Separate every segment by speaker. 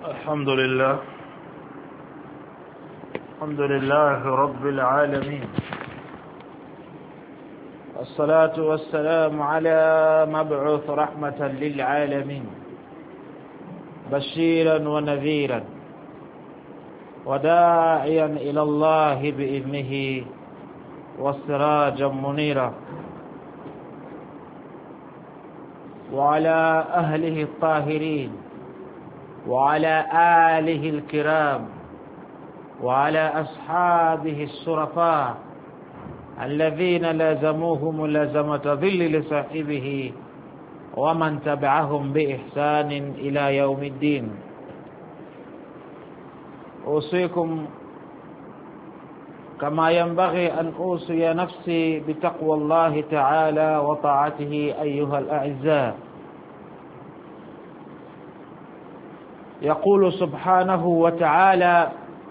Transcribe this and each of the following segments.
Speaker 1: الحمد لله رب العالمين، الصلاة والسلام على مبعوث رحمة للعالمين، بشيرا ونذيرا وداعيا إلى الله بإذنه وسراجا منيرا، وعلى أهله الطاهرين وعلى آله الكرام وعلى أصحابه الشرفاء الذين لازموه ملازمة ظل لصاحبه ومن تبعهم بإحسان إلى يوم الدين. أوصيكم كما ينبغي أن أوصي نفسي بتقوى الله تعالى وطاعته أيها الأعزاء. يقول سبحانه وتعالى: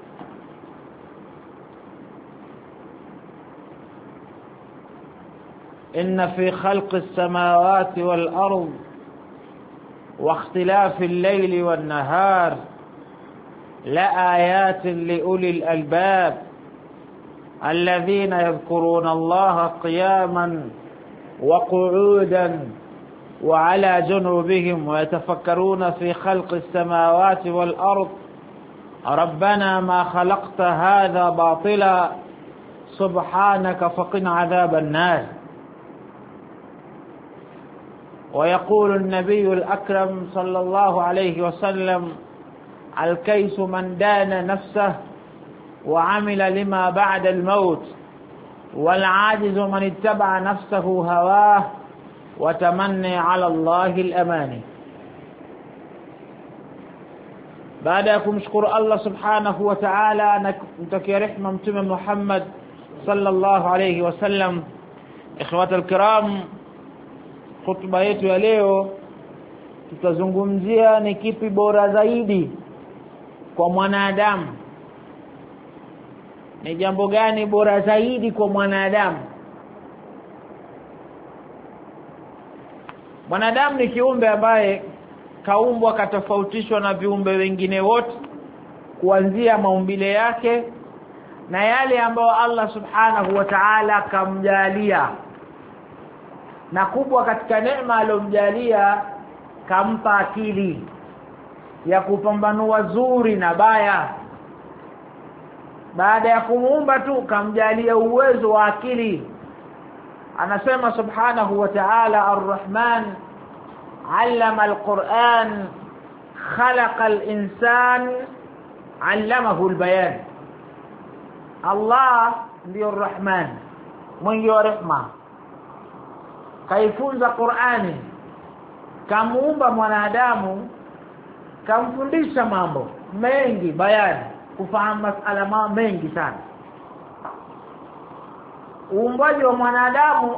Speaker 1: إن في خلق السماوات والأرض واختلاف الليل والنهار لآيات لأولي الألباب الذين يذكرون الله قياما وقعودا وعلى جنوبهم ويتفكرون في خلق السماوات والأرض ربنا ما خلقت هذا باطلا سبحانك فقنا عذاب النار. ويقول النبي الأكرم صلى الله عليه وسلم: الكيس من دان نفسه وعمل لما بعد الموت، والعاجز من اتبع نفسه هواه وتمنى على الله الأماني. بعدكم شكر الله سبحانه وتعالى نتكي رحمة متم محمد صلى الله عليه وسلم. إخوة الكرام, khutba yetu ya leo tutazungumzia ni kipi bora zaidi kwa mwanadamu. Ni jambo gani bora zaidi kwa mwanadamu? Mwanadamu ni kiumbe ambaye kaumbwa katofautishwa na viumbe wengine wote kuanzia maumbile yake na yale ambayo Allah subhanahu wa ta'ala kamjalia, na kubwa katika neema aliyomjalia kampa akili ya kupambanua zuri na baya. Baada ya kumuumba tu kamjalia uwezo wa akili. Anasema subhanahu wa ta'ala: Ar-Rahman 'allama al-Qur'an khalaqa al-insan 'allamahu al-bayan. Allah ndiyo Ar-Rahman, mwingi wa rehema, kaifunza Qur'ani, kamuumba mwanadamu, kamfundisha mambo mengi, bayani, kufahamu masala mengi sana. Uumbaji wa mwanadamu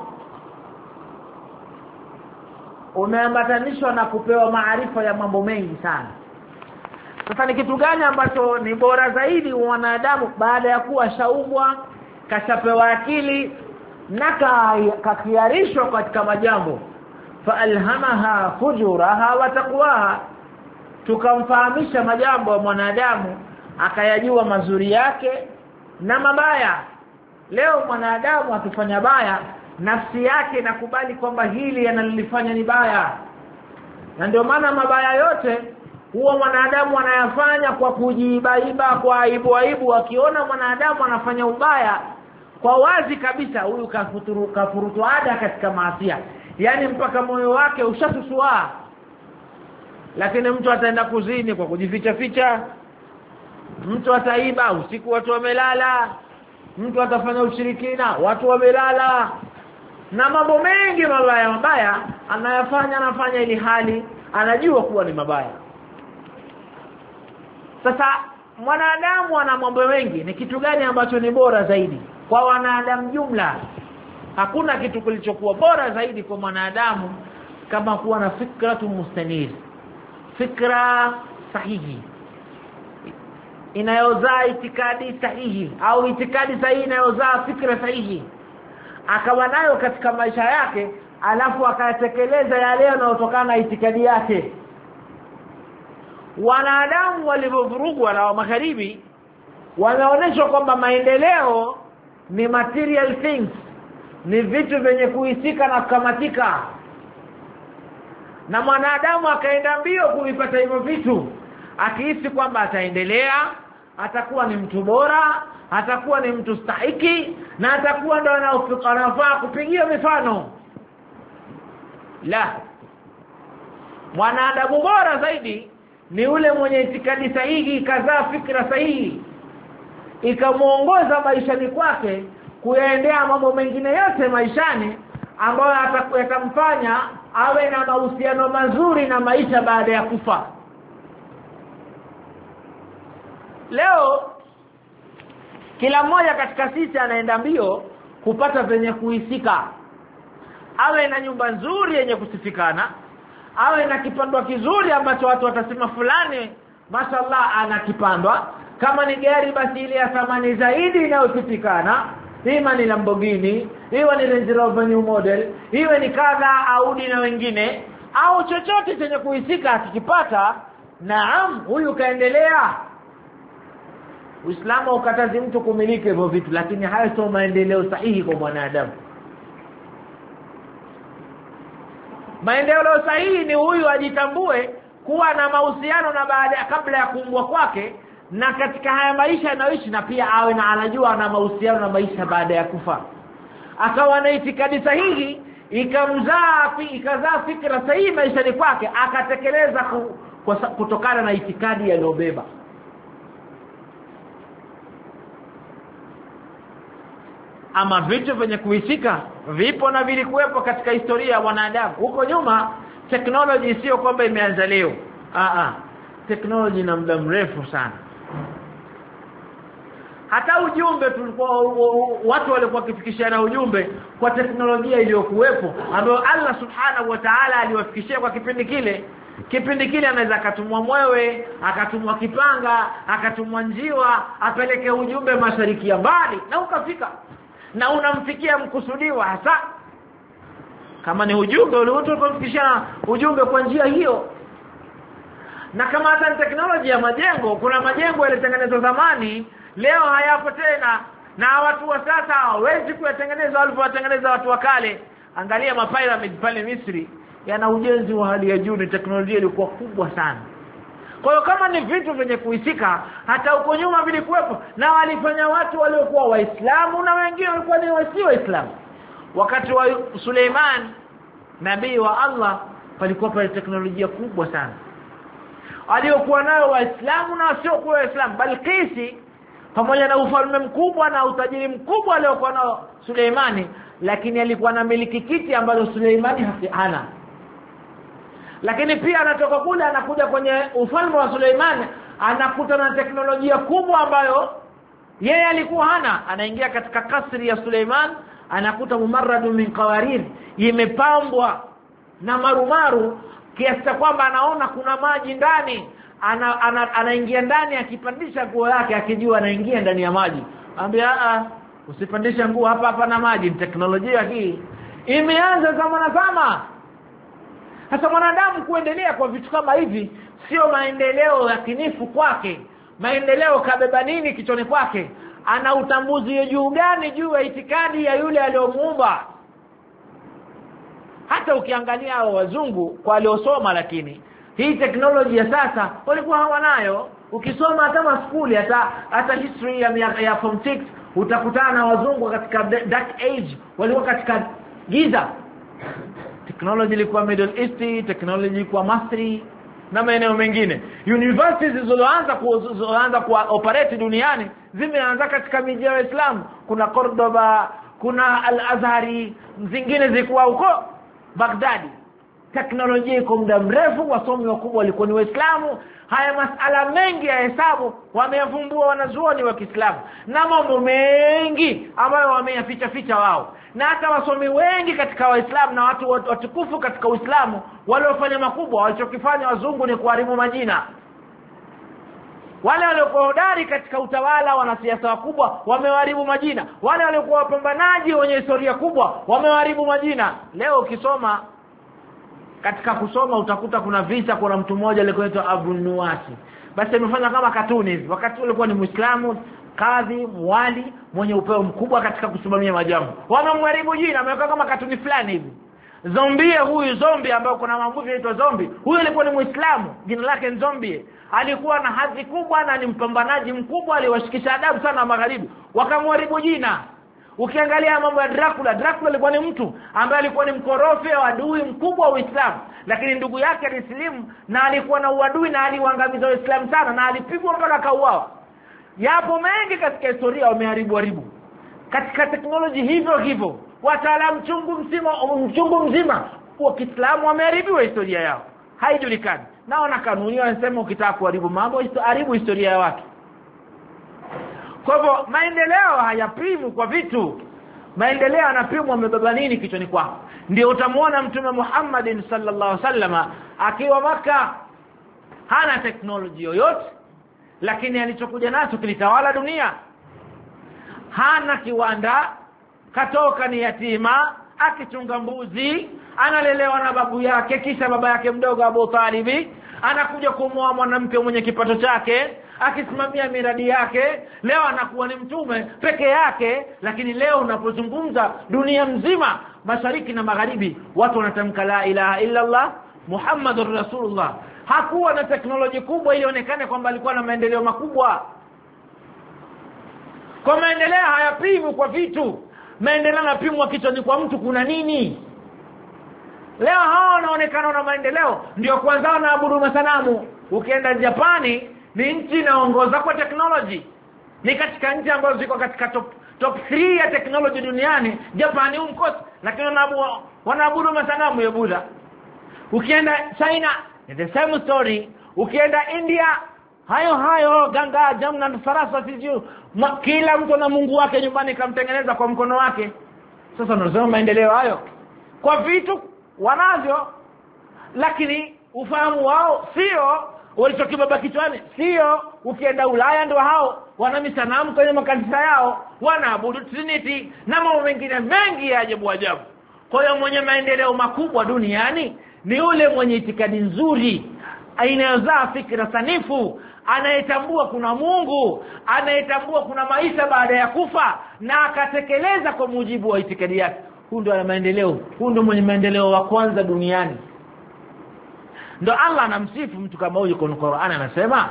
Speaker 1: umeambatanishwa na kupewa maarifa ya mambo mengi sana. Sasa ni kitu gani ambacho ni bora zaidi wa mwanadamu baada ya kuwa shaumbwa, kashapewa akili na kakiarishwa katika majambo? Faalhamaha fujuraha wa taqwaha, tukamfahamisha majambo ya mwanadamu akayajua mazuri yake na mabaya. Leo mwanadamu akifanya baya, nafsi yake inakubali kwamba hili analifanya ni baya, na ndio maana mabaya yote huwa mwanadamu anayafanya kwa kujibaiba, kwa aibu. Akiona mwanadamu anafanya ubaya kwa wazi kabisa, huyu kafurutu ada katika maasi, yani mpaka moyo wake ushatusua. Lakini mtu ataenda kuzini kwa kujificha, mtu ataiba usiku watu wamelala, mtu atafanya ushirikina watu wamelala, na mambo mengi mabaya anafanya ili hali anajua kuwa ni mabaya. Sasa mwanadamu ana mambo mengi, ni kitu gani ambacho ni bora zaidi kwa wanadamu jumla? Hakuna kitu kilichokuwa bora zaidi kwa mwanadamu kama kuwa na fikratu mustanir, fikra sahihi inayozaa itikadi sahihi, au itikadi sahihi inayozaa fikra sahihi, akawa nayo katika maisha yake, alafu akatekeleza yale yanayotokana na itikadi yake. wanadamu walivyovurugwa na magharibi wanaonyeshwa kwamba maendeleo ni material things, ni vitu vyenye kuhisika na kukamatika, na mwanadamu akaenda mbio kuvipata hivyo vitu akihisi kwamba ataendelea, atakuwa ni mtu bora, atakuwa ni mtu stahiki, na atakuwa ndo anafaa kupigia mifano. La, mwanadamu bora zaidi ni ule mwenye itikadi sahihi, kazaa fikra sahihi, ikamuongoza maishani kwake kuyaendea mambo mengine yote maishani ambayo yatamfanya awe na mahusiano mazuri na maisha baada ya kufa. Leo kila mmoja katika sisi anaenda mbio kupata venye kuhisika, awe na nyumba nzuri yenye kusifikana, awe na kipandwa kizuri ambacho watu watasema fulani mashallah ana kipandwa, kama ni gari basi ile ya thamani zaidi inayofikana, ima ni Lamborghini, iwe ni Range Rover new model, iwe ni kadha Audi na wengine, au chochote chenye kuhisika akikipata, naam, huyu kaendelea. Uislamu ukatazi mtu kumiliki hivyo vitu, lakini hayo sio maendeleo sahihi kwa mwanadamu. Maendeleo sahihi ni huyu ajitambue kuwa na mahusiano na kabla ya kuumbwa kwake, na katika haya maisha anayoishi, na pia awe na anajua na mahusiano na maisha baada ya kufa. Akawa na itikadi sahihi, ikazaa fikra sahihi maishani kwake, akatekeleza kutokana na itikadi aliyobeba. Ama vitu vyenye kuhisika vipo na vilikuwepo katika historia ya wanadamu. Huko nyuma technology sio kwamba imeanza leo. Technology ina muda mrefu sana. Hata ujumbe tulikuwa watu walikuwa kifikishana ujumbe kwa teknolojia iliyokuwepo ambayo Allah Subhanahu wa Ta'ala aliwafikishia kwa kipindi kile. Kipindi kile anaweza akatumwa mwewe, akatumwa kipanga, akatumwa njiwa, apeleke ujumbe mashariki ya mbali na ukafika, na unamfikia mkusudiwa hasa. Kama ni ujumbe uliotoka kufikishana ujumbe kwa njia hiyo. Na kama hata teknolojia ya majengo, kuna majengo yalitengenezwa zamani leo hayapo tena, na watu wa sasa hawezi kuyatengeneza walivyotengeneza watu wa kale. Angalia mapyramid pale Misri, yana ujenzi wa hali ya juu, ni teknolojia ilikuwa kubwa sana. Kwa hiyo kama ni vitu vyenye kuhisika, hata huko nyuma vilikuwepo, na walifanya watu waliokuwa Waislamu na wengine walikuwa ni wasio Waislamu. Wakati wa Suleiman nabii wa Allah palikuwa pale teknolojia kubwa sana aliokuwa nayo Waislamu na wasio kuwa Waislamu. Balkisi pamoja na ufalme mkubwa na utajiri mkubwa aliokuwa nao Suleimani, lakini alikuwa na miliki kiti ambazo Suleimani hana. Lakini pia anatoka kule anakuja kwenye ufalme wa Suleimani, anakuta na teknolojia kubwa ambayo yeye alikuwa hana. Anaingia katika kasri ya Suleiman, anakuta mumarradu min qawarir, imepambwa na marumaru kiasi kwamba anaona kuna maji ndani. Anaingia ndani, akipandisha nguo yake akijua anaingia ndani ya maji. Anambia usipandisha nguo hapa na maji. Teknolojia hii imeanza zama. Sasa mwanadamu kuendelea kwa vitu kama hivi sio maendeleo yakinifu kwake. Maendeleo kabeba nini kichoni kwake? Ana utambuzi juu gani juu ya itikadi ya yule aliyomuumba? Hata ukiangalia hao wazungu kwa waliosoma, lakini hii teknolojia ya sasa walikuwa hawanayo. Ukisoma hata skuli, hata history ya form 6 utakutana na wazungu katika dark age, walikuwa katika giza. Technology ilikuwa Middle East, technology ilikuwa Masri na maeneo mengine. Universities zilizoanza kuoperate duniani zimeanza katika miji ya Uislamu. Kuna Cordoba, kuna Al-Azhari, zingine zilikuwa huko Baghdadi. Teknolojia iko muda mrefu, wasomi wakubwa walikuwa ni Waislamu. Haya masala mengi ya hesabu wameyavumbua wanazuoni wa Kiislamu, na mambo mengi ambayo wameyaficha wao. Na hata wasomi wengi katika Waislamu na watu watukufu katika Uislamu waliofanya makubwa, walichokifanya wazungu ni kuharibu majina. Wale waliokuwa hodari katika utawala, wanasiasa wakubwa, wameharibu majina. Wale waliokuwa wapambanaji wenye historia kubwa, wameharibu majina. Leo ukisoma katika kusoma utakuta kuna visa, kuna mtu mmoja alikuwa Abu Nuwasi, basi amefanya kama katuni hivi. Wakati ulikuwa ni Muislamu, kadhi, mwali mwenye upeo mkubwa katika kusimamia majambo, wanamharibu jina, ameweka kama katuni fulani hivi. Zombie, huyu zombie ambao kuna mamuvi inaitwa zombie, huyu alikuwa ni Muislamu, jina lake ni Zombie. Alikuwa na hadhi kubwa na ni mpambanaji mkubwa, aliwashikisha adabu sana magharibi, wakamharibu jina. Ukiangalia mambo ya Dracula alikuwa ni mtu ambaye alikuwa ni mkorofi wa adui mkubwa wa Uislamu, lakini ndugu yake alisilimu na alikuwa na uadui na aliwaangamiza Waislamu sana na alipigwa mpaka kauawa. Yapo mengi katika historia wameharibu. Katika teknoloji hivyo wataalamu chungu mzima wa Kiislamu wameharibu historia yao, haijulikani. Naona kanuni wanasema ukitaka kuharibu mambo haribu historia ya watu. Kwa hivyo maendeleo hayapimwi kwa vitu, maendeleo yanapimwa umebeba nini kichwani kwako. Ndio utamuona Mtume Muhammad sallallahu alaihi wasallam akiwa Makka hana teknoloji yoyote, lakini alichokuja nacho kilitawala dunia. Hana kiwanda, katoka ni yatima, akichunga mbuzi, analelewa na babu yake, kisha baba yake mdogo Abu Talib anakuja kumwoa mwanamke mwenye kipato chake, akisimamia miradi yake. Leo anakuwa ni mtume peke yake, lakini leo unapozungumza dunia mzima, mashariki na magharibi, watu wanatamka la ilaha illa Allah Muhammadur Rasulullah. Hakuwa na teknoloji kubwa ili ionekane kwamba alikuwa na maendeleo makubwa. Kwa maendeleo hayapimwi kwa vitu, maendeleo yanapimwa kichwani kwa mtu kuna nini. Leo hao wanaonekana na maendeleo ndio kwanza wanaabudu masanamu. Ukienda Japani, ni nchi inaongoza kwa teknoloji, ni katika nchi ambazo ziko katika top 3 ya teknoloji duniani. Japani umkosi, lakini wanaabudu masanamu ya Buddha. Ukienda China the same story. Ukienda India hayo Ganga, Jamna na Saraswati, kila mtu na Mungu wake nyumbani kamtengeneza kwa mkono wake. Sasa unasema maendeleo hayo kwa vitu wanavyo, lakini ufahamu wao sio walichokibaba kichwani, sio. Ukienda Ulaya ndio hao wana misanamu kwenye makanisa yao, wanaabudu Trinity na mambo mengine mengi ya ajabu. Kwa hiyo mwenye maendeleo makubwa duniani ni yule mwenye itikadi nzuri, inayozaa fikra sanifu, anayetambua kuna Mungu, anayetambua kuna maisha baada ya kufa na akatekeleza kwa mujibu wa itikadi yake. Huyu ndio ana maendeleo, huyu ndio mwenye maendeleo wa kwanza duniani. Ndio Allah anamsifu mtu kama huyo kwenye Qur'an, anasema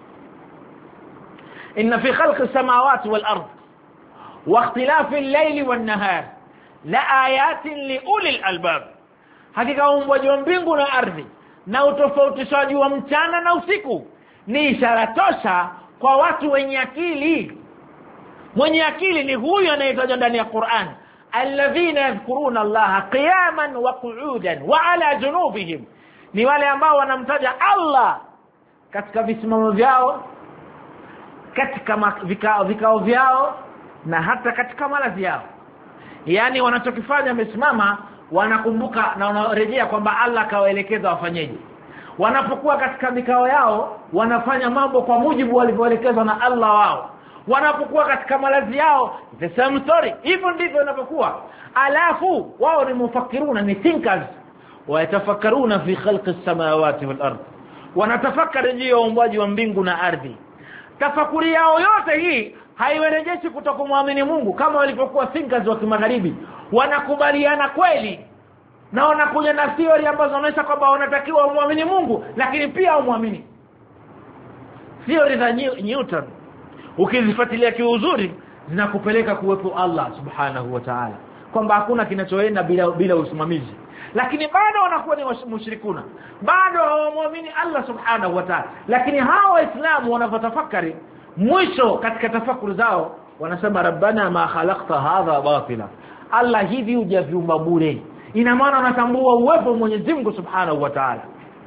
Speaker 1: inna fi khalqis samawati wal ard wa ikhtilafil layli wan nahar la ayatin li ulil albab. Hakika uumbaji wa mbingu na ardhi na utofautishaji wa mchana na usiku ni ishara tosha kwa watu wenye akili. Mwenye akili ni huyu anayetajwa ndani ya Qur'an, alladhina yadhkuruna Allaha qiyaman wa qu'udan wa ala junubihim. Ni wale ambao wanamtaja Allah katika visimamo vyao, katika vikao vyao na hata katika malazi yao. Yani wanachokifanya wamesimama, wanakumbuka na wanarejea kwamba Allah kawaelekeza wafanyeje. Wanapokuwa katika mikao yao wanafanya mambo kwa mujibu walivyoelekezwa na Allah wao. Wanapokuwa katika malazi yao the same story, hivyo ndivyo wanapokuwa. Alafu wao ni mufakkiruna, ni thinkers, wayatafakkaruna fi khalqis samawati wal ard. Wanatafakari juu ya uumbaji wa mbingu na ardhi. Tafakuri yao yote hii haiwerejeshi kutokumwamini Mungu kama walivyokuwa thinkers wa kimagharibi. Wanakubaliana kweli na wanakuja na theory ambazo zinaonyesha kwamba wanatakiwa muamini Mungu, lakini pia umwamini. Theory za Newton ukizifuatilia kiuzuri zinakupeleka kuwepo Allah subhanahu wa ta'ala, kwamba hakuna kinachoenda bila usimamizi. Lakini bado wanakuwa ni mushrikuna, bado hawamwamini Allah subhanahu wa ta'ala. Lakini hawa Waislamu wanapotafakari, mwisho katika tafakuri zao wanasema rabbana ma khalaqta hadha batila. Allah, hivi hujaviumba bure. Ina maana wanatambua uwepo wa Mwenyezi Mungu subhanahu wa ta'ala.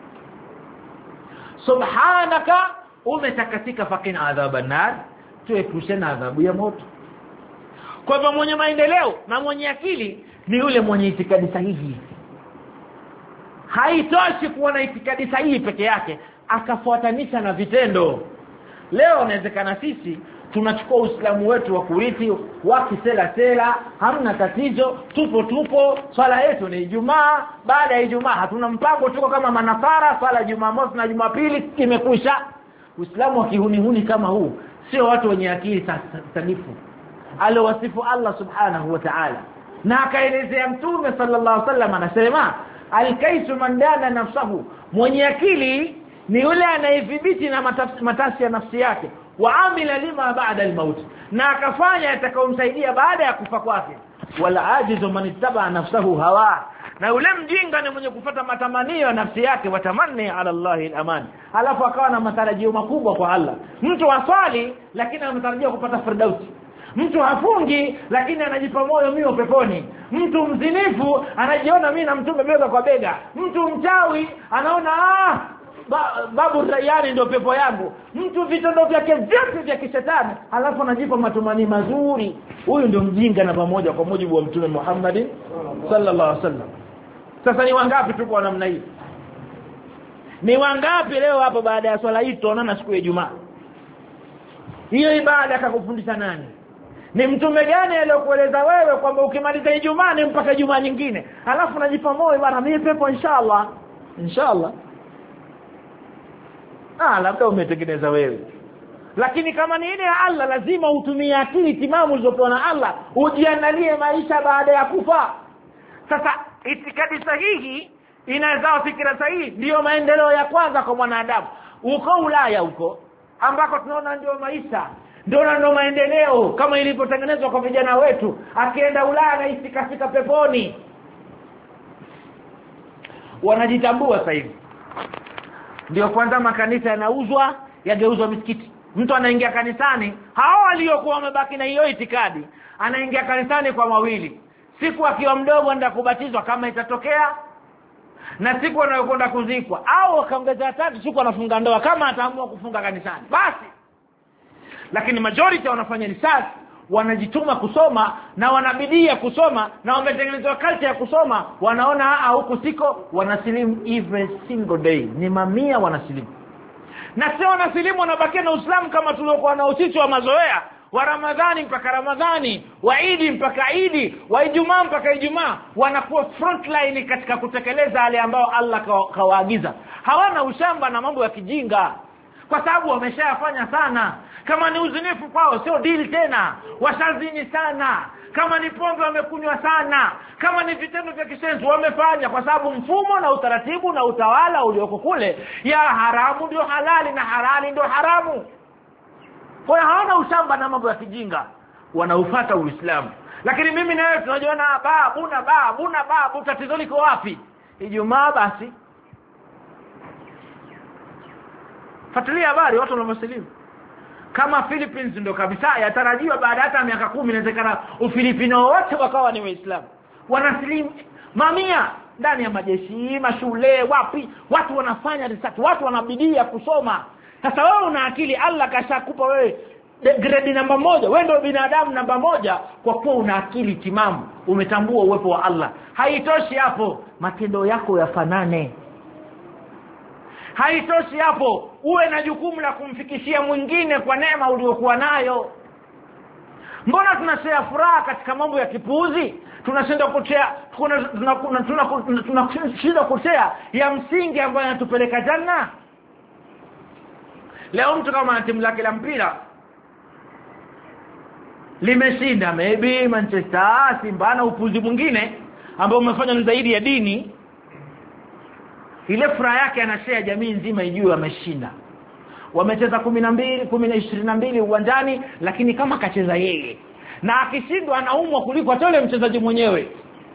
Speaker 1: Subhanaka, umetakatika, faqina adhaban nar, tuepushe na adhabu ya moto. Kwa hivyo mwenye maendeleo na mwenye akili ni yule mwenye itikadi sahihi. Haitoshi kuwa na itikadi sahihi peke yake, akafuatanisha na vitendo. Leo inawezekana sisi tunachukua Uislamu wetu wa kurithi wa kisela, hamna tatizo, tupo swala yetu ni Ijumaa, baada ya Ijumaa hatuna mpango, tuko kama manasara, swala Jumamosi na Jumapili imekwisha. Uislamu wa kihuni kama huu sio watu wenye akili sanifu alowasifu Allah subhanahu wa ta'ala. Na akaelezea Mtume sallallahu alaihi wasallam anasema al-kaisu man dana nafsahu, mwenye akili ni yule anayedhibiti na matasi ya nafsi yake, wa amila lima ba'da al-maut, na akafanya atakayomsaidia baada ya kufa kwake. Wala ajizu man ittaba nafsahu hawa, na yule mjinga ni mwenye kufuata matamanio ya nafsi yake, watamanni ala Allahi al-aman, alafu akawa na matarajio makubwa kwa Allah. Mtu aswali lakini anatarajia kupata firdausi, mtu hafungi lakini anajipa moyo mimi peponi, mtu mzinifu anajiona mimi na Mtume bega kwa bega, mtu mchawi anaona babu tayari ndio pepo yangu, mtu vitendo vyake vyote vya kishetani alafu anajipa matumani mazuri. Huyu ndio mjinga na pamoja kwa mujibu wa Mtume Muhammad sallallahu alaihi wasallam. Sasa ni wangapi tupo wa namna hii? Ni wangapi leo hapo baada ya swala hii tuonana siku ya Ijumaa? Hiyo ibada akakufundisha nani? Ni Mtume gani aliyokueleza wewe kwamba ukimaliza Ijumaa ni mpaka Ijumaa nyingine, alafu unajipa moyo bana mimi pepo inshallah? Labda umetengeneza wewe. Lakini kama ni ile ya Allah, lazima utumie akili timamu ulizopewa na Allah, ujiandalie maisha baada ya kufa. Sasa itikadi sahihi inazaa fikra sahihi, ndio maendeleo ya kwanza kwa mwanadamu. Uko Ulaya huko ambako tunaona ndio maisha, ndio maendeleo kama ilivyotengenezwa kwa vijana wetu, akienda Ulaya na isikafika peponi. Wanajitambua sasa hivi. Ndio kwanza makanisa yanauzwa, yageuzwa misikiti. Mtu anaingia kanisani, hao waliokuwa wamebaki na hiyo itikadi, anaingia kanisani kwa mawili: siku akiwa mdogo anaenda kubatizwa kama itatokea, na siku anayokwenda kuzikwa, au akaongeza tatu, siku anafunga ndoa kama ataamua kufunga kanisani. Basi. Lakini majority wanafanya research, wanajituma kusoma na wanabidia kusoma na wametengenezwa culture ya kusoma, wanaona huku siko, wanasilimu every single day. Ni mamia wanasilimu. Na sio wanasilimu wanabakia na Uislamu kama tuliokuwa na usisi wa mazoea, wa Ramadhani mpaka Ramadhani, wa Idi mpaka Idi, wa Ijumaa mpaka Ijumaa. Wanakuwa frontline katika kutekeleza yale ambao Allah kawaagiza. Hawana ushamba na mambo ya kijinga, kwa sababu wameshayafanya sana. Kama ni uzinifu kwao sio deal tena, washazini sana. Kama ni pombe wamekunywa sana. Kama ni vitendo vya kishenzi wamefanya, kwa sababu mfumo na utaratibu na utawala ulioko kule ya haramu ndio halali na halali ndio haramu. Kwa hiyo hawana ushamba na mambo ya kijinga, wanaufuata Uislamu. Lakini mimi na wewe tunajiona babu, tatizo liko wapi? Ijumaa basi. Fuatilia habari watu wanaosilimu. Kama Philippines ndio kabisa, yatarajiwa baada hata miaka 10 inawezekana Ufilipino wote wakawa ni Waislamu. Wanasilimu mamia ndani ya majeshi, mashule, wapi, watu wanafanya research, watu wanabidia kusoma. Sasa wewe una akili, Allah kashakupa wewe grade namba 1, wewe ndio binadamu namba 1 kwa kuwa una akili timamu, umetambua uwepo wa Allah. Haitoshi hapo, matendo yako yafanane. Haitoshi hapo, uwe na jukumu la kumfikishia mwingine kwa neema uliyokuwa nayo. Mbona tunashare furaha katika mambo ya kipuuzi? Tunashinda kutea, tunashinda kutea ya msingi ambayo yanatupeleka janna. Leo mtu kama ana timu lake la mpira limeshinda, maybe Manchester, Simba na upuzi mwingine ambao umefanya ni zaidi ya dini, ile furaha yake anashare jamii nzima ijue ameshinda. Wamecheza 22 uwanjani, lakini kama kacheza yeye, na akishindwa anaumwa kuliko hata yule mchezaji mwenyewe.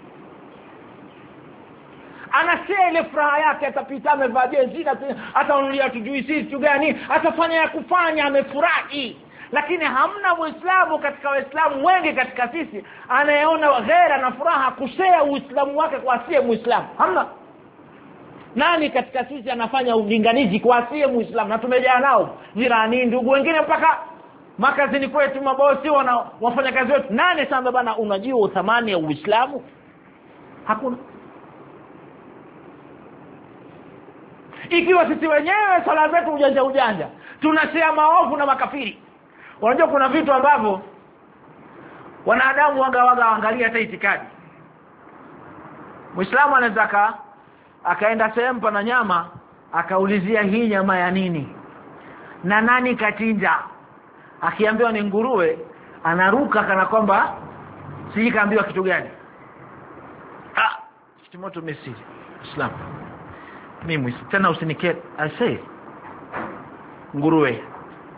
Speaker 1: Anashare ile furaha yake, atapita amevaa jezi, ataonulia tujui sisi tu gani, atafanya ya kufanya, amefurahi. Lakini hamna Muislamu katika Waislamu wengi katika sisi anayeona ghera na furaha kushare Uislamu wake kwa asiye Muislamu. Hamna. Nani katika sisi anafanya ulinganizi kwa asiye Muislamu? Na tumejaa nao jirani, ndugu wengine, mpaka makazini kwetu, mabosi wafanya kazi wetu. Nani sasa bana unajua thamani ya Uislamu? Hakuna. Ikiwa sisi wenyewe sala zetu ujanja tunashare maovu na makafiri. Unajua kuna vitu ambavyo wanadamu waangalia hata itikadi. Muislamu anaweza akaenda sehemu pana nyama, akaulizia hii nyama ya nini na nani kachinja. Akiambiwa ni nguruwe, anaruka kana kwamba siji kaambiwa kitu gani. Kitimoto message Islam. Mimi tena usinikete I say nguruwe.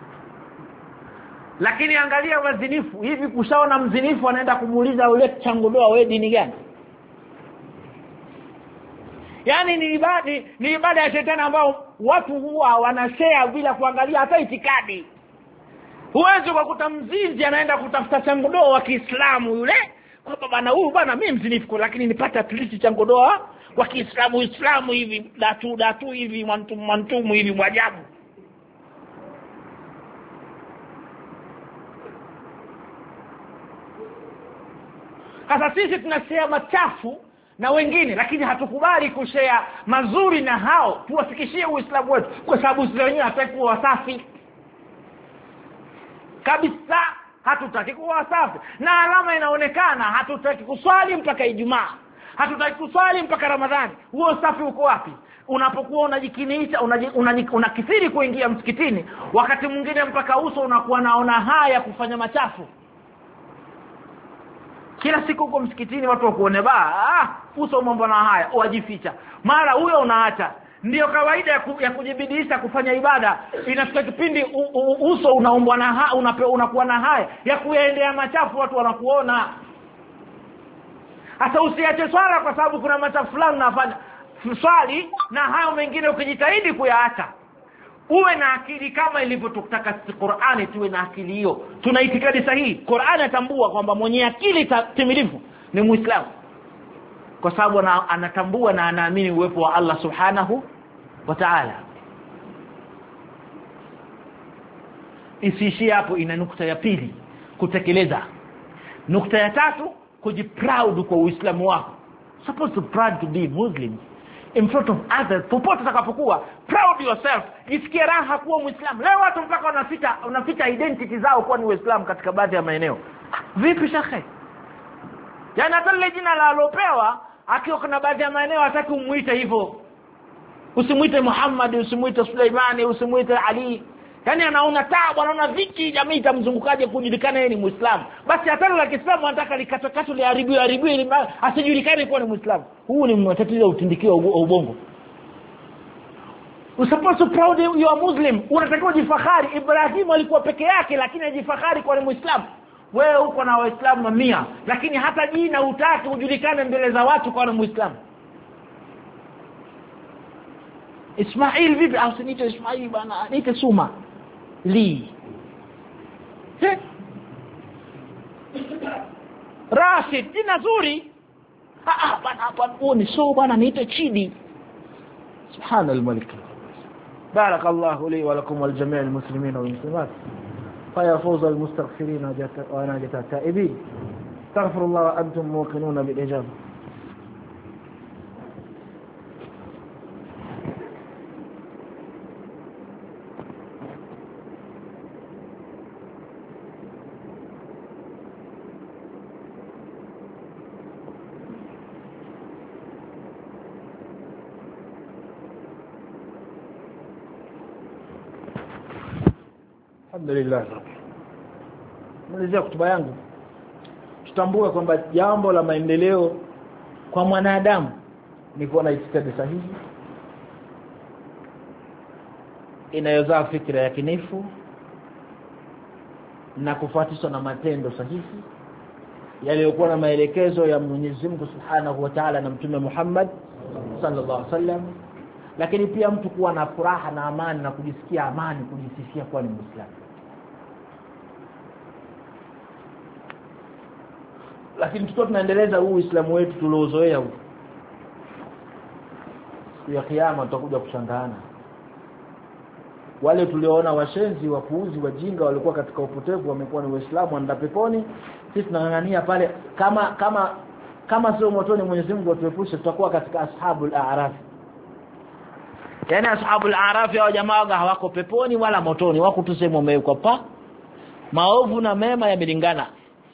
Speaker 1: Lakini angalia wazinifu, hivi kushaona mzinifu anaenda kumuuliza yule changudoa wewe dini gani? Yaani ni ibada ya shetani ambao watu huwa wanashare bila kuangalia hata itikadi. Huwezi kukuta mzinzi anaenda kutafuta changudoa wa Kiislamu yule kwamba bana huyu bana mimi mzinifu lakini nipata atliti changudoa wa Kiislamu hivi datu hivi mantumu hivi mwajabu. Sasa sisi tunashare machafu na wengine, lakini hatukubali kushare mazuri na hao, tuwafikishie Uislamu wetu, kwa sababu sisi wenyewe hatutaki kuwa wasafi kabisa. Hatutaki kuwa wasafi, na alama inaonekana. Hatutaki kuswali mpaka Ijumaa, hatutaki kuswali mpaka Ramadhani. Huo usafi uko wapi? Unapokuwa unajikinisha unakithiri kuingia msikitini, wakati mwingine mpaka uso unakuwa naona haya kufanya machafu. Kila siku uko msikitini watu wakuone uso mambo na haya wajificha, mara huyo unaacha. Ndio kawaida ya kujibidisha kufanya ibada. Inafika kipindi uso unaombwa na unakuwa na haya ya kuendea machafu, watu wanakuona. Hata usiache swala kwa sababu kuna machafu fulani unafanya. Swali na hayo mengine ukijitahidi kuyaacha. Uwe na akili kama ilivyotutaka Qur'ani, tuwe na akili hiyo. Tuna itikadi sahihi. Qur'ani atambua kwamba mwenye akili timilifu ni Muislamu, kwa sababu anatambua na anaamini uwepo wa Allah Subhanahu wa Ta'ala. Isiishie hapo, ina nukta ya pili, kutekeleza. Nukta ya tatu, kujiproud kwa Uislamu wako. Supposed to proud to be Muslim in front of others. Popote utakapokuwa, proud yourself. Jisikie raha kuwa Muislamu. Leo watu mpaka wanaficha identity zao kuwa ni Waislamu katika baadhi ya maeneo. Vipi shekhe? Yaani hata ile jina la alopewa akiwa kuna baadhi ya maeneo hataki umuite hivyo. Usimuite Muhammad, usimuite Suleimani, usimuite Ali. Yaani anaona taabu, anaona viki jamii itamzungukaje kujulikana yeye ni Muislamu. Basi hata la Kiislamu anataka likatokatu liharibiwe ili asijulikane kuwa ni Muislamu. Huu ni matatizo ya utindikio wa ubongo. You're supposed to proud you are Muslim. Unatakiwa jifahari. Ibrahim alikuwa peke yake lakini ajifahari kwa ni Muislamu. Wewe uko na Waislamu 100 lakini hata jina hutaki ujulikane mbele za watu kwa ni Muislamu. Ismail vipi? Usiniite Ismail bana, niite Suma Li. Rashid jina zuri. Bana hapa ni so bana, niite Chidi. Subhanal Malik. Barakallahu li wa lakum wal jami' al muslimin wal muslimat. فيا فوز المستغفرين وناجة التائبين. استغفر الله وأنتم موقنون بالإجابة. Alhamdulillah. Malizia kutuba yangu. Tutambue kwamba jambo la maendeleo kwa mwanadamu ni kuwa na itikadi sahihi inayozaa fikra ya kinifu na kufuatishwa na matendo sahihi yaliyokuwa na maelekezo ya Mwenyezi Mungu Subhanahu wa Ta'ala na Mtume Muhammad sallallahu alaihi wasallam. Lakini pia mtu kuwa na furaha na amani na kujisikia amani, kujisifia kuwa ni Muislamu. Lakini tunaendeleza huu Uislamu wetu tuliozoea huu. Ya kiyama tutakuja kushangaana. Wale tulioona washenzi, wapuuzi, wajinga walikuwa katika upotevu wamekuwa ni Waislamu wanaenda peponi. Sisi tunang'ang'ania pale kama sio motoni. Mwenyezi Mungu atuepushe, tutakuwa katika ashabul a'raf. Yaani ashabul a'raf hao jamaa hawako peponi wala motoni, wako tuseme wamewekwa maovu na mema yamelingana.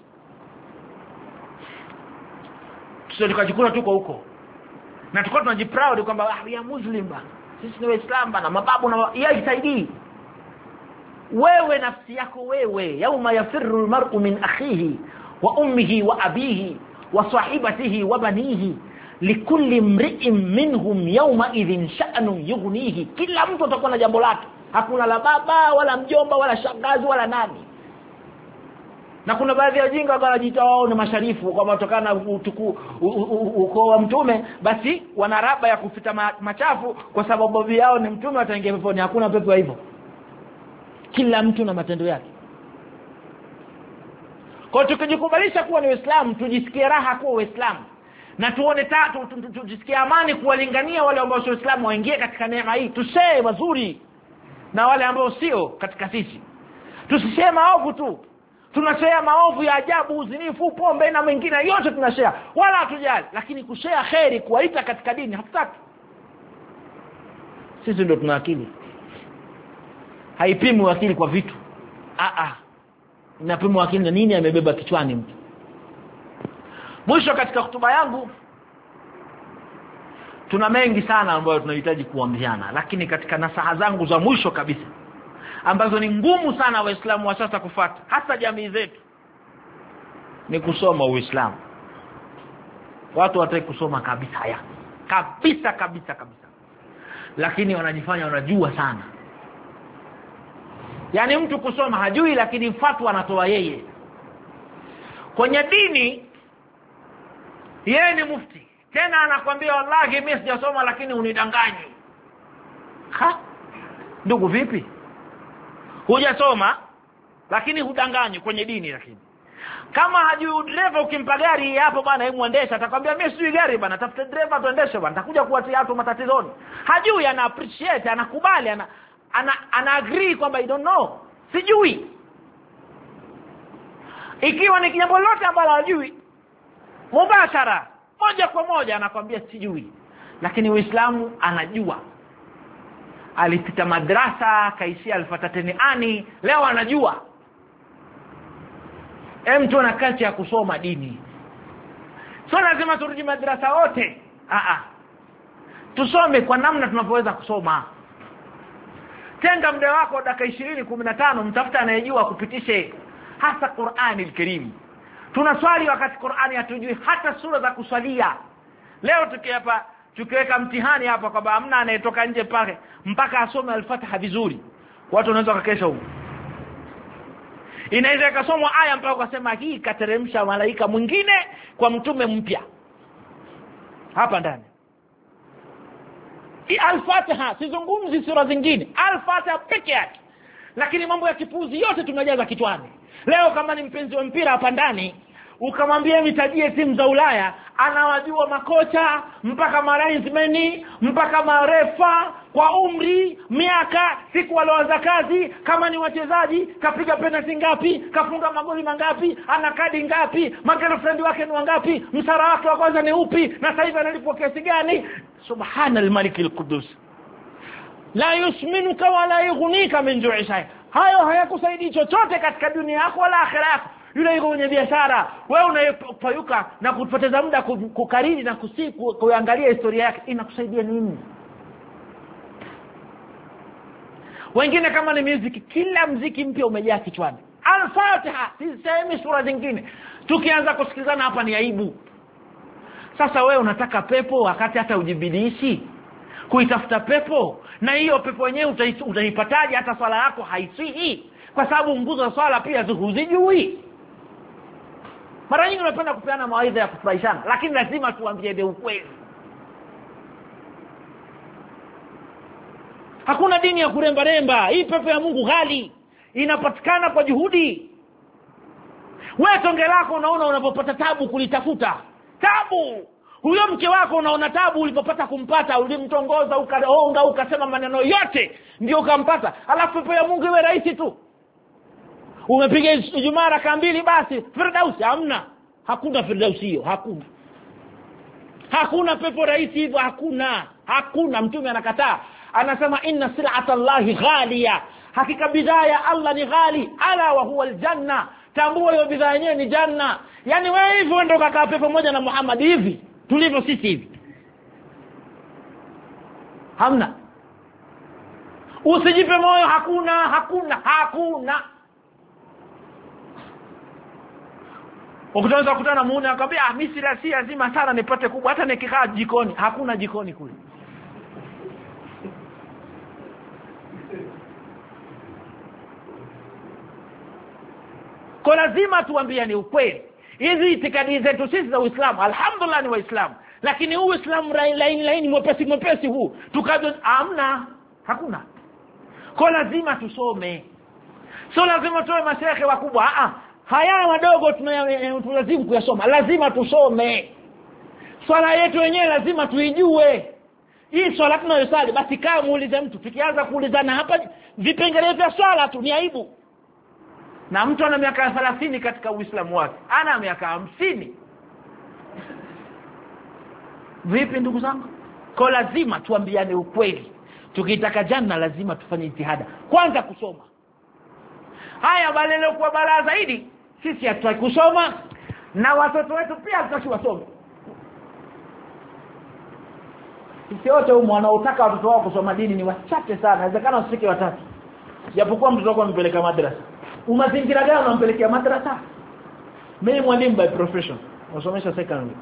Speaker 1: Sisi tukajikuna tuko huko na tuko tunajiproud kwamba we are Muslim bana, sisi ni Waislamu bana, mababu na yaitaidii. Wewe nafsi yako wewe, yauma yafirru almar'u min akhihi wa ummihi wa abihi wa sahibatihi wa banihi likulli imri'in minhum yawma idhin sha'nun yughnihi. Kila mtu atakuwa na jambo lake, hakuna la baba wala mjomba wala shangazi wala nani. Na kuna baadhi ya wajinga wanajiita wao ni masharifu kwa kutokana na ukoo wa mtume, basi wana raba ya kufuta machafu kwa sababu babu yao ni mtume, wataingia peponi. Hakuna pepo hivyo. Kila mtu na matendo yake. Kwa tukijikubalisha kuwa ni Waislamu, tujisikie raha kuwa Waislamu, na tuone tujisikie amani kuwalingania wale ambao sio Waislamu waingie katika neema hii. Tuseme mazuri na wale ambao sio katika sisi. Tusiseme maovu tu. Tunashare maovu ya ajabu, uzinifu, pombe na mengine yote tunashare, wala hatujali. Lakini kushare khairi, kuwaita katika dini, hatutaki. Sisi ndio tuna akili. Haipimwi akili kwa vitu. Inapimwa akili na nini amebeba kichwani mtu. Mwisho katika hotuba yangu, tuna mengi sana ambayo tunahitaji kuambiana, lakini katika nasaha zangu za mwisho kabisa ambazo ni ngumu sana Waislamu wa sasa kufuata, hasa jamii zetu, ni kusoma Uislamu. Watu wataki kusoma kabisa haya. Kabisa. Lakini wanajifanya wanajua sana. Yaani mtu kusoma hajui, lakini fatwa anatoa yeye. Kwenye dini yeye ni mufti. Tena anakuambia wallahi mimi sijasoma lakini unidanganyi. Ndugu vipi? Hujasoma lakini hudanganyi kwenye dini. Lakini kama hajui dereva, ukimpa gari hapo bwana hebu muendesha, atakwambia mimi sijui gari bwana, tafuta dereva tuendeshe bwana, nitakuja kuwatia watu matatizoni. Hajui, ana appreciate, anakubali, ana agree kwamba I don't know, sijui. Ikiwa ni jambo lote ambalo hajui, mubashara moja kwa moja anakuambia sijui. Lakini Uislamu anajua. Alipita madrasa, kaishia alfatateni ani, leo anajua. Mtu ana kati ya kusoma dini. Sio lazima turudi madrasa wote. Tusome kwa namna tunapoweza kusoma. Tenga muda wako dakika 20-15, mtafuta anayejua kupitishe hasa Qur'ani al-Karim. Tunaswali wakati Qur'ani hatujui hata sura za kuswalia. Leo tukiweka mtihani hapa kwamba hamna anayetoka nje pale mpaka asome al-Fatiha vizuri, watu wanaweza kukesha huko. Inaweza ikasomwa aya mpaka ukasema hii kateremsha malaika mwingine kwa mtume mpya hapa ndani. Al-Fatiha, sizungumzi sura zingine, Al-Fatiha pekee yake. Lakini mambo ya kipuzi yote tumejaza kichwani. Leo kama ni mpenzi wa mpira hapa ndani, ukamwambia nitajie timu za Ulaya, anawajua makocha mpaka maraismeni mpaka marefa kwa umri, miaka, siku walioanza kazi, kama ni wachezaji, kapiga penalty ngapi, kafunga magoli mangapi, ana kadi ngapi, magirlfriend wake ni wangapi, msara wake wa kwanza ni upi, na sasa hivi analipwa kiasi gani. Subhanal malikil qudus, la yusminuka wala yughnika min ju'i shay. Hayo hayakusaidii chochote katika dunia yako wala akhera yako. Yule yuko kwenye biashara, wewe unayopayuka na kupoteza muda kukariri na kuangalia historia yake, inakusaidia nini? Wengine kama ni muziki, kila muziki mpya umejaa kichwani. Al-Fatiha, sisemi sura zingine. Tukianza kusikilizana hapa ni aibu. Sasa wewe unataka pepo wakati hata ujibidishi kuitafuta pepo, na hiyo pepo yenyewe utaipataje hata swala yako haisihi? Kwa sababu nguzo za swala pia huzijui. Mara nyingi unapenda kupeana mawaidha ya kufurahishana, lakini lazima tuambie ukweli. Hakuna dini ya kuremba. Hii pepo ya Mungu ghali, inapatikana kwa juhudi. Wewe tonge lako unaona unapopata tabu kulitafuta. Tabu. Huyo mke wako unaona tabu ulipopata kumpata, ulimtongoza ukaonga ukasema maneno yote ndio ukampata. Alafu pepo ya Mungu iwe rahisi tu. Umepiga Ijumaa raka 2 basi Firdausi, hamna. Hakuna Firdausi hiyo, hakuna. Hakuna pepo rahisi hivyo, hakuna. Mtume anakataa. Anasema inna sil'ata Allahi ghaliya. hakika bidhaa ya Allah ni ghali, ala wa huwa aljanna, tambua hiyo bidhaa yenyewe ni janna. Yani wewe hivyo ndio kakaa pepo moja na Muhammad hivi tulivyo sisi hivi? Hamna. Usijipe moyo, hakuna. Ukitaka kukutana muone akwambia Misri si lazima sana nipate kubwa, hata nikikaa jikoni. Hakuna jikoni kule. Kwa lazima tuambiane ukweli. Hizi itikadi zetu sisi za Uislamu, alhamdulillah ni Waislamu, lakini huu Uislamu laini mwepesi huu tukaje? Hakuna. Kwa lazima tusome. Sio lazima tuwe mashehe wakubwa. Haya wadogo tunalazimu kuyasoma. Lazima tusome. Swala yetu wenyewe lazima tuijue. Hii swala tunayosali basi kama muulize mtu. Tukianza kuulizana hapa vipengele vya swala tu ni aibu. Na mtu ana miaka 30 katika Uislamu wake, ana miaka 50. Vipi ndugu zangu? Kwa lazima tuambiane ukweli. Tukitaka janna lazima tufanye jitihada kwanza kusoma. Haya balelo kwa balaa zaidi, sisi hatutaki kusoma na watoto wetu pia hatutaki wasome. Sisi wote wanaotaka watoto wao kusoma dini ni wachache sana. Inawezekana usifike watatu. Japokuwa mtoto wako mpeleka madrasa. Umazingira gani unampelekea madrasa? Mimi mwalimu by profession, nasomesha secondary.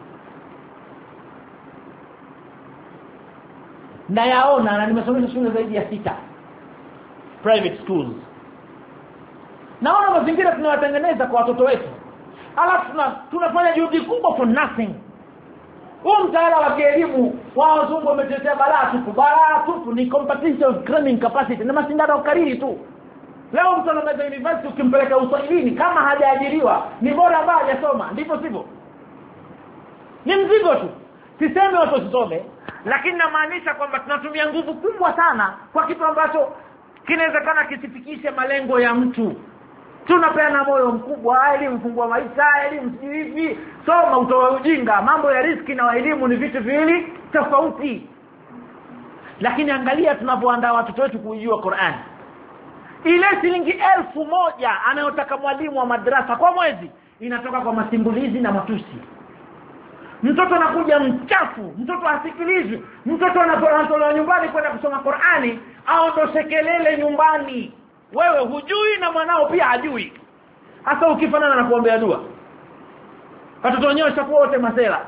Speaker 1: Na yaona na nimesomesha shule zaidi ya 6 private schools. Naona mazingira tunayotengeneza kwa watoto wetu. Alafu tunafanya juhudi kubwa for nothing. Huu mtaala wa elimu wa wazungu wametetea balaa tupu ni competitive cramming capacity na mashindano ya kariri tu. Leo mtu anamaliza university ukimpeleka uswahilini kama hajaajiriwa ni bora ambaye hajasoma, ndipo sivyo? Ni mzigo tu. Sisemi watu wasome, lakini namaanisha kwamba tunatumia nguvu kubwa sana kwa kitu ambacho kinawezekana kisifikishe malengo ya mtu. Tunapeana moyo mkubwa, elimu fungua maisha, elimu hivi, soma utoe ujinga. Mambo ya riziki na elimu ni vitu viwili tofauti. Lakini angalia tunapoandaa watoto wetu kujua Qur'an. Ile shilingi 1000 anayotaka mwalimu wa madrasa kwa mwezi inatoka kwa masimulizi na matusi. Mtoto anakuja mchafu, mtoto asikilizi, mtoto anapotolewa nyumbani kwenda kusoma Qur'ani au toshekelele nyumbani. Wewe hujui na mwanao pia hajui. Hasa ukifanana na kuombea dua. Watoto wenyewe washakuwa wote masela.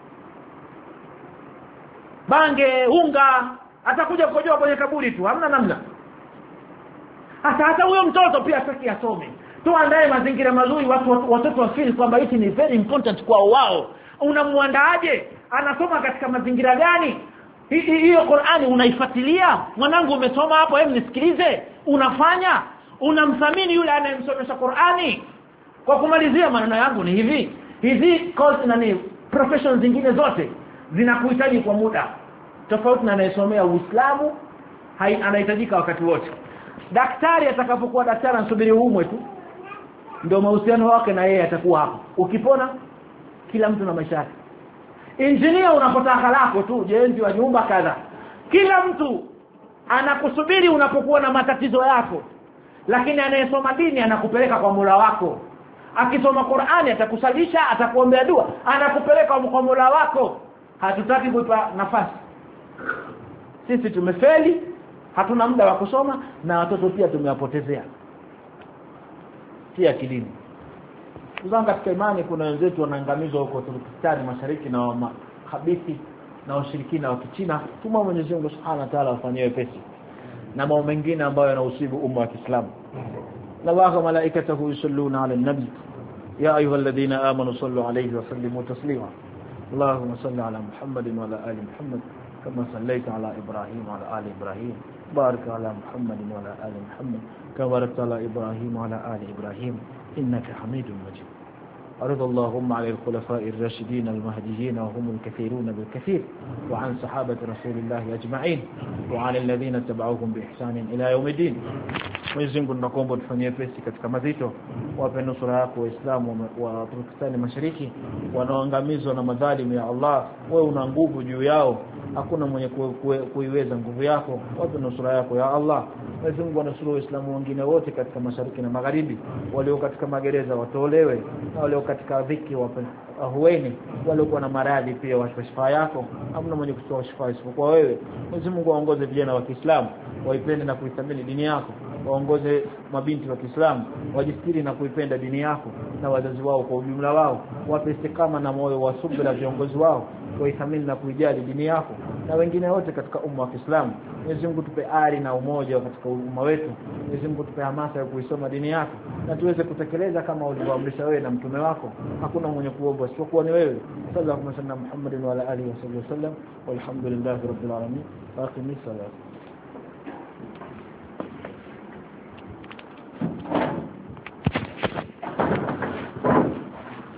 Speaker 1: Bange, unga, atakuja kukojoa kwenye kaburi tu, hamna namna. Hata huyo mtoto pia hataki asome. Tuandae mazingira mazuri watoto wafeel kwamba hiki ni very important kwa wao. Unamuandaaje? Anasoma katika mazingira gani? Hiyo Qur'ani unaifuatilia? Mwanangu umesoma hapo, hebu nisikilize. Unafanya? Unamthamini yule anayemsomesha Qur'ani? Kwa kumalizia maneno yangu ni hivi. Hizi course na professions zingine zote zinakuhitaji kwa muda. Tofauti na anayesomea Uislamu, anahitajika wakati wote. Daktari atakapokuwa daktari anasubiri uumwe tu. Ndio mahusiano wake na yeye atakuwa hapo. Ukipona kila mtu na maisha yake. Engineer unapotaka lako tu, jenzi wa nyumba kadha. Kila mtu anakusubiri unapokuwa na matatizo yako. Lakini anayesoma dini anakupeleka kwa Mola wako. Akisoma Qur'ani atakusalisha, atakuombea dua, anakupeleka kwa Mola wako. Hatutaki kuipa nafasi. Sisi tumefeli, hatuna muda wa kusoma na watoto pia tumewapotezea. Tia kilini. Uzanga katika imani kuna wenzetu wanaangamizwa huko Turkistan Mashariki na mahabithi na washirikina wa Kichina. Tuma Mwenyezi Mungu Subhanahu wa Ta'ala afanyie wepesi na mambo mengine ambayo yanausibu umma wa Kiislamu. Allahu wa malaikatahu yusalluna 'alan nabi ya ayyuhalladhina amanu sallu 'alayhi wa sallimu taslima. Allahumma salli 'ala Muhammadin wa 'ala ali Muhammad kama sallaita 'ala Ibrahim wa 'ala ali Ibrahim. Barik 'ala Muhammadin wa 'ala ali Muhammad kama barakta 'ala Ibrahim wa 'ala ali Ibrahim innaka Hamidum Majid. أرض اللهم على الخلفاء الراشدين المهديين وهم الكثيرون بالكثير وعن صحابة رسول الله أجمعين وعن الذين تبعوهم بإحسان إلى يوم الدين. ويزنقوا النقوم بالفنية فيسي katika mazito wape nusura yako waislamu wa Turkistan Mashariki wanaoangamizwa na madhalimu ya Allah. Wewe una nguvu juu yao hakuna mwenye kuiweza nguvu yako. Wape nusura yako ya Allah. Mwenyezi Mungu anusuru Waislamu wengine wote katika mashariki na magharibi, walio katika magereza watolewe, na walio katika dhiki wape ahueni, walio na maradhi pia washfe shifa yako. Hamna mwenye kutoa shifa isipokuwa wewe. Mwenyezi Mungu aongoze vijana wa Kiislamu waipende na kuithamini dini yako, waongoze mabinti wa Kiislamu wajistiri na kuipenda dini yako, na wazazi wao kwa ujumla wao wape istikama na moyo wa subira viongozi wao waithamini na kuijali dini yako, na wengine wote katika umma wa Kiislamu. Mwenyezi Mungu tupe ari na umoja katika umma wetu. Mwenyezi Mungu tupe hamasa ya kuisoma dini yako na tuweze kutekeleza kama ulivyoamrisha wewe na mtume wako. Hakuna mwenye kuomba isipokuwa ni wewe. Sallallahu alaihi wasallam Muhammadin wa ala alihi wasallam. Walhamdulillahi rabbil alamin. Aqimis salat.